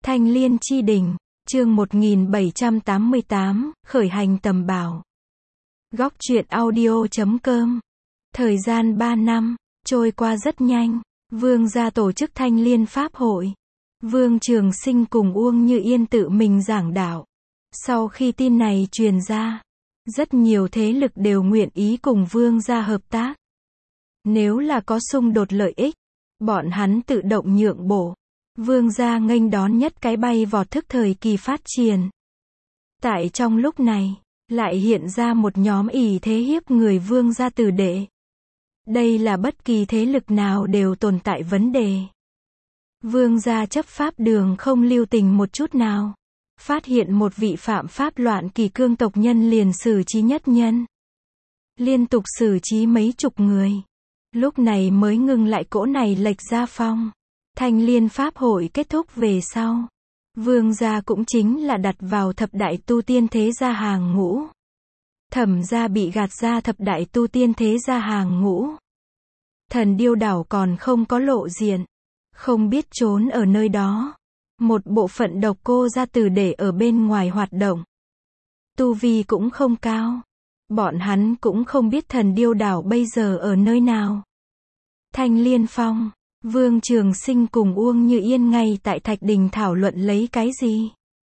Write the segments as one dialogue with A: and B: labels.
A: Thanh Liên Chi Đỉnh, chương 1788, khởi hành tầm bảo. Góc truyện audio.com. Thời gian 3 năm, trôi qua rất nhanh, Vương gia tổ chức Thanh Liên Pháp hội. Vương Trường Sinh cùng Uông Như Yên tự mình giảng đạo. Sau khi tin này truyền ra, rất nhiều thế lực đều nguyện ý cùng Vương gia hợp tác. Nếu là có xung đột lợi ích, bọn hắn tự động nhượng bộ. Vương gia nghênh đón nhất cái bay vọt thức thời kỳ phát triển. Tại trong lúc này, lại hiện ra một nhóm ỷ thế hiếp người Vương gia tử đệ. Đây là bất kỳ thế lực nào đều tồn tại vấn đề. Vương gia chấp pháp đường không lưu tình một chút nào. Phát hiện một vị phạm pháp loạn kỳ cương tộc nhân liền xử trí nhất nhân. Liên tục xử trí mấy chục người. Lúc này mới ngừng lại cỗ này lệch gia phong. Thanh Liên Pháp hội kết thúc về sau. Vương gia cũng chính là đặt vào thập đại tu tiên thế gia hàng ngũ. Thẩm gia bị gạt ra thập đại tu tiên thế gia hàng ngũ. Thần Điêu đảo còn không có lộ diện. Không biết trốn ở nơi đó. Một bộ phận độc cô gia tử để ở bên ngoài hoạt động. Tu vi cũng không cao. Bọn hắn cũng không biết Thần Điêu đảo bây giờ ở nơi nào. Thanh Liên Phong. Vương Trường Sinh cùng Uông Như Yên ngay tại Thạch Đình thảo luận lấy cái gì.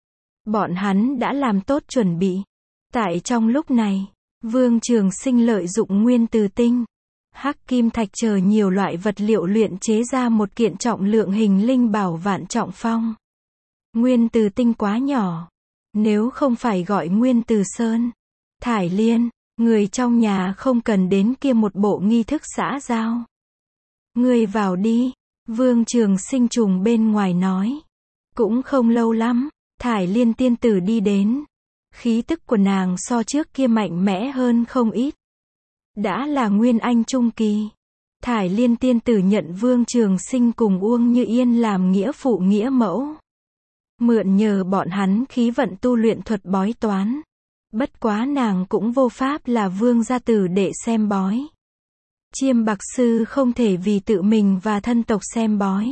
A: Bọn hắn đã làm tốt chuẩn bị. Tại trong lúc này, Vương Trường Sinh lợi dụng nguyên từ tinh, hắc kim thạch chờ nhiều loại vật liệu luyện chế ra một kiện trọng lượng hình linh bảo vạn trọng phong. Nguyên từ tinh quá nhỏ. Nếu không phải gọi nguyên từ sơn, thải liên, người trong nhà không cần đến kia một bộ nghi thức xã giao. Ngươi vào đi, Vương Trường Sinh trùng bên ngoài nói. Cũng không lâu lắm, thải liên tiên tử đi đến. Khí tức của nàng so trước kia mạnh mẽ hơn không ít. Đã là nguyên anh trung kỳ. Thải liên tiên tử nhận Vương Trường Sinh cùng Uông Như Yên làm nghĩa phụ nghĩa mẫu. Mượn nhờ bọn hắn khí vận tu luyện thuật bói toán. Bất quá nàng cũng vô pháp là vương gia tử để xem bói. Chiêm bạc sư không thể vì tự mình và thân tộc xem bói.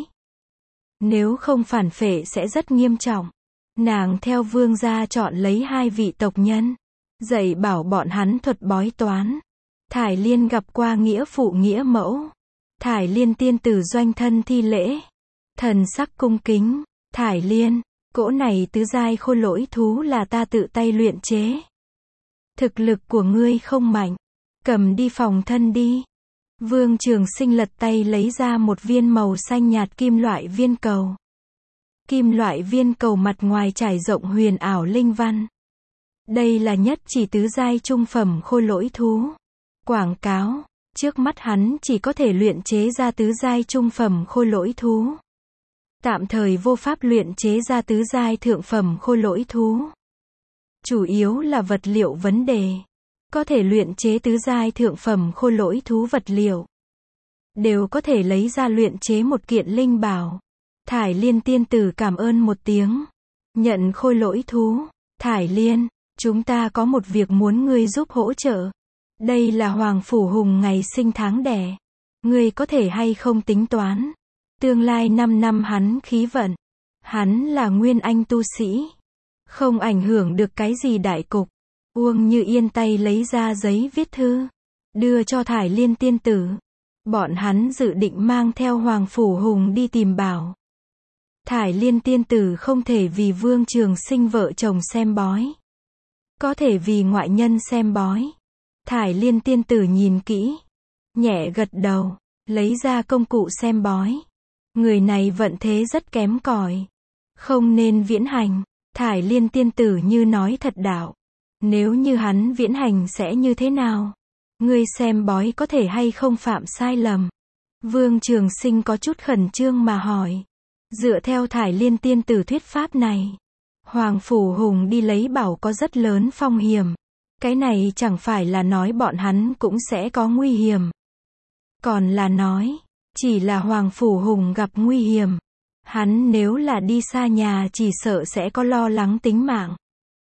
A: Nếu không phản phệ sẽ rất nghiêm trọng. Nàng theo vương gia chọn lấy 2 vị tộc nhân. Dạy bảo bọn hắn thuật bói toán. Thải liên gặp qua nghĩa phụ nghĩa mẫu. Thải liên tiên tử doanh thân thi lễ. Thần sắc cung kính. Thải liên, cỗ này tứ giai khôi lỗi thú là ta tự tay luyện chế. Thực lực của ngươi không mạnh. Cầm đi phòng thân đi. Vương Trường Sinh lật tay lấy ra một viên màu xanh nhạt kim loại viên cầu. Kim loại viên cầu mặt ngoài trải rộng huyền ảo linh văn. Đây là nhất chỉ tứ giai trung phẩm khôi lỗi thú. Quảng cáo, trước mắt hắn chỉ có thể luyện chế ra tứ giai trung phẩm khôi lỗi thú. Tạm thời vô pháp luyện chế ra tứ giai thượng phẩm khôi lỗi thú. Chủ yếu là vật liệu vấn đề. Có thể luyện chế tứ giai thượng phẩm khôi lỗi thú vật liệu. Đều có thể lấy ra luyện chế một kiện linh bảo. Thải liên tiên tử cảm ơn một tiếng. Nhận khôi lỗi thú. Thải liên, chúng ta có một việc muốn ngươi giúp hỗ trợ. Đây là Hoàng Phủ Hùng ngày sinh tháng đẻ. Ngươi có thể hay không tính toán. Tương lai 5 năm hắn khí vận. Hắn là nguyên anh tu sĩ. Không ảnh hưởng được cái gì đại cục. Uông Như Yên tay lấy ra giấy viết thư. Đưa cho Thải liên tiên tử. Bọn hắn dự định mang theo Hoàng Phủ Hùng đi tìm bảo. Thải liên tiên tử không thể vì Vương Trường Sinh vợ chồng xem bói. Có thể vì ngoại nhân xem bói. Thải liên tiên tử nhìn kỹ. Nhẹ gật đầu. Lấy ra công cụ xem bói. Người này vận thế rất kém cỏi. Không nên viễn hành. Thải liên tiên tử như nói thật đạo. Nếu như hắn viễn hành sẽ như thế nào? Ngươi xem bói có thể hay không phạm sai lầm? Vương Trường Sinh có chút khẩn trương mà hỏi. Dựa theo Thải liên tiên tử thuyết pháp này, Hoàng Phủ Hùng đi lấy bảo có rất lớn phong hiểm. Cái này chẳng phải là nói bọn hắn cũng sẽ có nguy hiểm. Còn là nói, chỉ là Hoàng Phủ Hùng gặp nguy hiểm. Hắn nếu là đi xa nhà chỉ sợ sẽ có lo lắng tính mạng.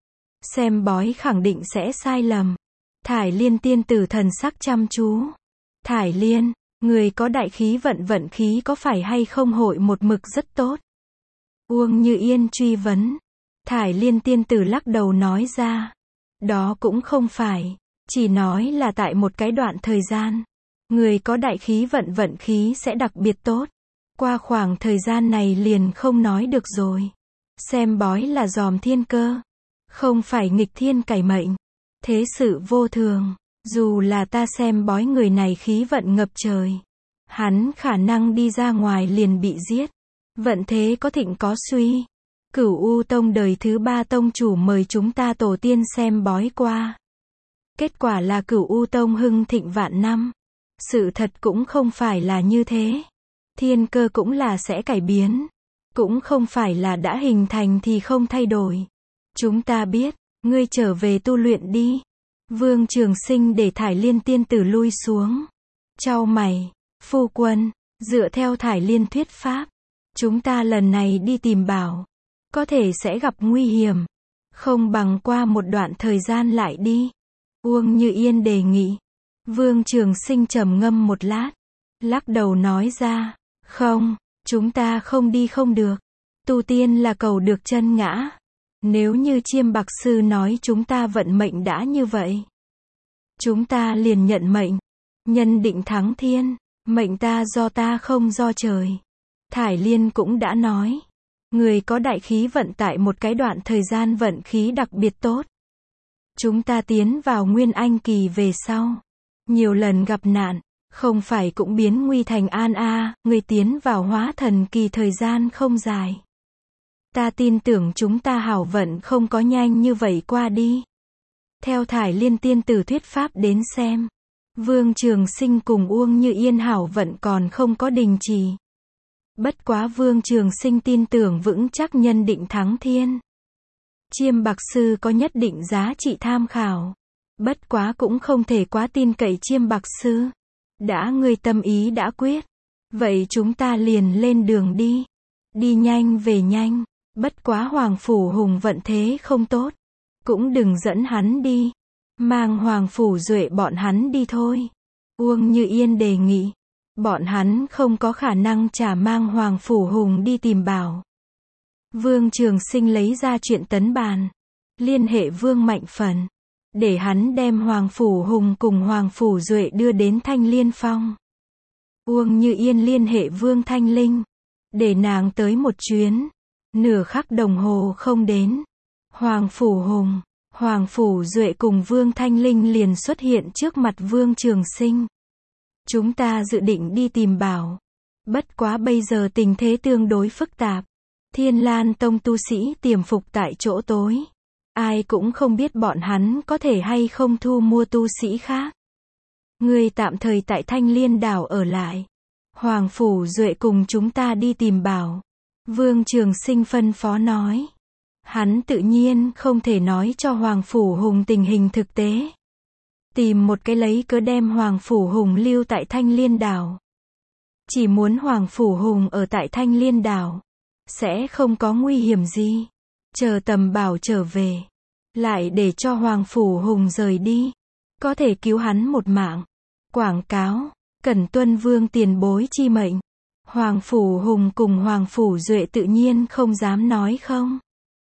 A: Xem bói khẳng định sẽ sai lầm. Thải liên tiên tử thần sắc chăm chú. Thải liên, người có đại khí vận khí có phải hay không hội một mực rất tốt. Uông Như Yên truy vấn. Thải Liên tiên tử lắc đầu nói ra. Đó cũng không phải. Chỉ nói là tại một cái đoạn thời gian. Người có đại khí vận khí sẽ đặc biệt tốt. Qua khoảng thời gian này liền không nói được rồi. Xem bói là dòm thiên cơ. Không phải nghịch thiên cải mệnh. Thế sự vô thường. Dù là ta xem bói người này khí vận ngập trời. Hắn khả năng đi ra ngoài liền bị giết. Vận thế có thịnh có suy. Cửu U Tông đời thứ 3 tông chủ mời chúng ta tổ tiên xem bói qua. Kết quả là Cửu U Tông hưng thịnh vạn năm. Sự thật cũng không phải là như thế. Thiên cơ cũng là sẽ cải biến. Cũng không phải là đã hình thành thì không thay đổi. Chúng ta biết, ngươi trở về tu luyện đi. Vương Trường Sinh để Thải Liên tiên tử lui xuống. Chau mày, phu quân, dựa theo Thải Liên thuyết pháp. Chúng ta lần này đi tìm bảo. Có thể sẽ gặp nguy hiểm. Không bằng qua một đoạn thời gian lại đi. Uông Như Yên đề nghị. Vương Trường Sinh trầm ngâm một lát. Lắc đầu nói ra. Không, chúng ta không đi không được. Tu tiên là cầu được chân ngã. Nếu như Chiêm Bạc Sư nói chúng ta vận mệnh đã như vậy. Chúng ta liền nhận mệnh. Nhân định thắng thiên. Mệnh ta do ta không do trời. Thải Liên cũng đã nói. Người có đại khí vận tại một cái đoạn thời gian vận khí đặc biệt tốt. Chúng ta tiến vào Nguyên Anh kỳ về sau. Nhiều lần gặp nạn. Không phải cũng biến nguy thành an a, người tiến vào hóa thần kỳ thời gian không dài. Ta tin tưởng chúng ta hảo vận không có nhanh như vậy qua đi. Theo Thải Liên tiên tử thuyết pháp đến xem. Vương Trường Sinh cùng Uông Như Yên hảo vận còn không có đình chỉ. Bất quá Vương Trường Sinh tin tưởng vững chắc nhân định thắng thiên. Chiêm Bạc Sư có nhất định giá trị tham khảo. Bất quá cũng không thể quá tin cậy Chiêm Bạc Sư. Đã ngươi tâm ý đã quyết. Vậy chúng ta liền lên đường đi. Đi nhanh về nhanh. Bất quá Hoàng Phủ Hùng vận thế không tốt. Cũng đừng dẫn hắn đi. Mang Hoàng Phủ Duệ bọn hắn đi thôi. Uông Như Yên đề nghị. Bọn hắn không có khả năng trả mang Hoàng Phủ Hùng đi tìm bảo. Vương Trường Sinh lấy ra chuyện tấn bàn. Liên hệ Vương Mạnh Phần. Để hắn đem Hoàng Phủ Hùng cùng Hoàng Phủ Duệ đưa đến Thanh Liên Phong. Uông Như Yên liên hệ Vương Thanh Linh. Để nàng tới một chuyến. Nửa khắc đồng hồ không đến. Hoàng Phủ Hùng, Hoàng Phủ Duệ cùng Vương Thanh Linh liền xuất hiện trước mặt Vương Trường Sinh. Chúng ta dự định đi tìm bảo. Bất quá bây giờ tình thế tương đối phức tạp. Thiên Lan Tông tu sĩ tiềm phục tại chỗ tối. Ai cũng không biết bọn hắn có thể hay không thu mua tu sĩ khác. Ngươi tạm thời tại Thanh Liên đảo ở lại. Hoàng Phủ Duệ cùng chúng ta đi tìm bảo. Vương Trường Sinh phân phó nói. Hắn tự nhiên không thể nói cho Hoàng Phủ Hùng tình hình thực tế. Tìm một cái lấy cớ đem Hoàng Phủ Hùng lưu tại Thanh Liên đảo. Chỉ muốn Hoàng Phủ Hùng ở tại Thanh Liên đảo. Sẽ không có nguy hiểm gì. Chờ Tầm Bảo trở về. Lại để cho Hoàng Phủ Hùng rời đi. Có thể cứu hắn một mạng. Quảng cáo. Cẩn tuân Vương tiền bối chi mệnh. Hoàng Phủ Hùng cùng Hoàng Phủ Duệ tự nhiên không dám nói không.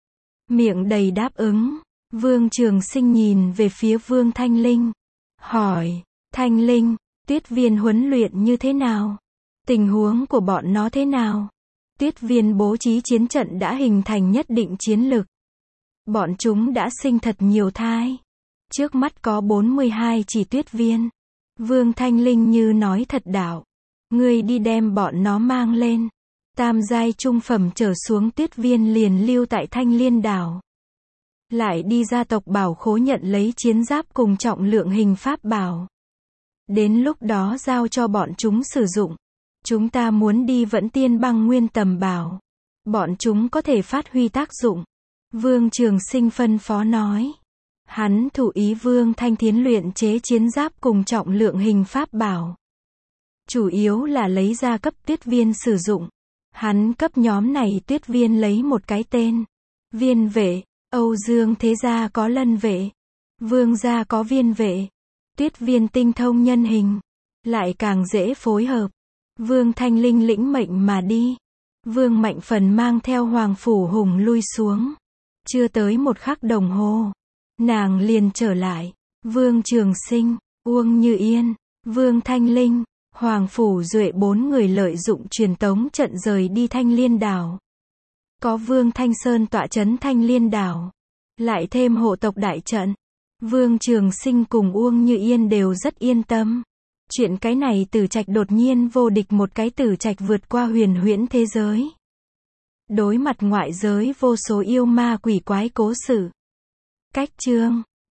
A: Miệng đầy đáp ứng. Vương Trường Sinh nhìn về phía Vương Thanh Linh. Hỏi. Thanh Linh, Tuyết Viên huấn luyện như thế nào? Tình huống của bọn nó thế nào? Tuyết Viên bố trí chiến trận đã hình thành nhất định chiến lực. Bọn chúng đã sinh thật nhiều thai. Trước mắt có 42 chỉ Tuyết Viên. Vương Thanh Linh như nói thật đạo. Ngươi đi đem bọn nó mang lên. Tam giai trung phẩm trở xuống Tuyết Viên liền lưu tại Thanh Liên đảo. Lại đi gia tộc bảo khố nhận lấy chiến giáp cùng trọng lượng hình pháp bảo. Đến lúc đó giao cho bọn chúng sử dụng. Chúng ta muốn đi Vẫn Tiên Băng Nguyên Tầm Bảo. Bọn chúng có thể phát huy tác dụng. Vương Trường Sinh phân phó nói. Hắn thủ ý Vương Thanh Thiến luyện chế chiến giáp cùng trọng lượng hình pháp bảo. Chủ yếu là lấy ra cấp Tuyết Viên sử dụng. Hắn cấp nhóm này Tuyết Viên lấy một cái tên. Viên vệ. Âu Dương thế gia có Lân vệ. Vương gia có Viên vệ. Tuyết Viên tinh thông nhân hình. Lại càng dễ phối hợp. Vương Thanh Linh lĩnh mệnh mà đi. Vương Mạnh Phần mang theo Hoàng Phủ Hùng lui xuống. Chưa tới một khắc đồng hồ, nàng liền trở lại. Vương Trường Sinh, Uông Như Yên, Vương Thanh Linh, Hoàng Phủ Duệ 4 người lợi dụng truyền tống trận rời đi Thanh Liên Đảo. Có Vương Thanh Sơn tọa trấn Thanh Liên Đảo, lại thêm hộ tộc đại trận, Vương Trường Sinh cùng Uông Như Yên đều rất yên tâm. Chuyện cái này Tử Trạch đột nhiên vô địch, một cái Tử Trạch vượt qua huyền huyễn thế giới. Đối mặt ngoại giới vô số yêu ma quỷ quái cố sự. Cách chương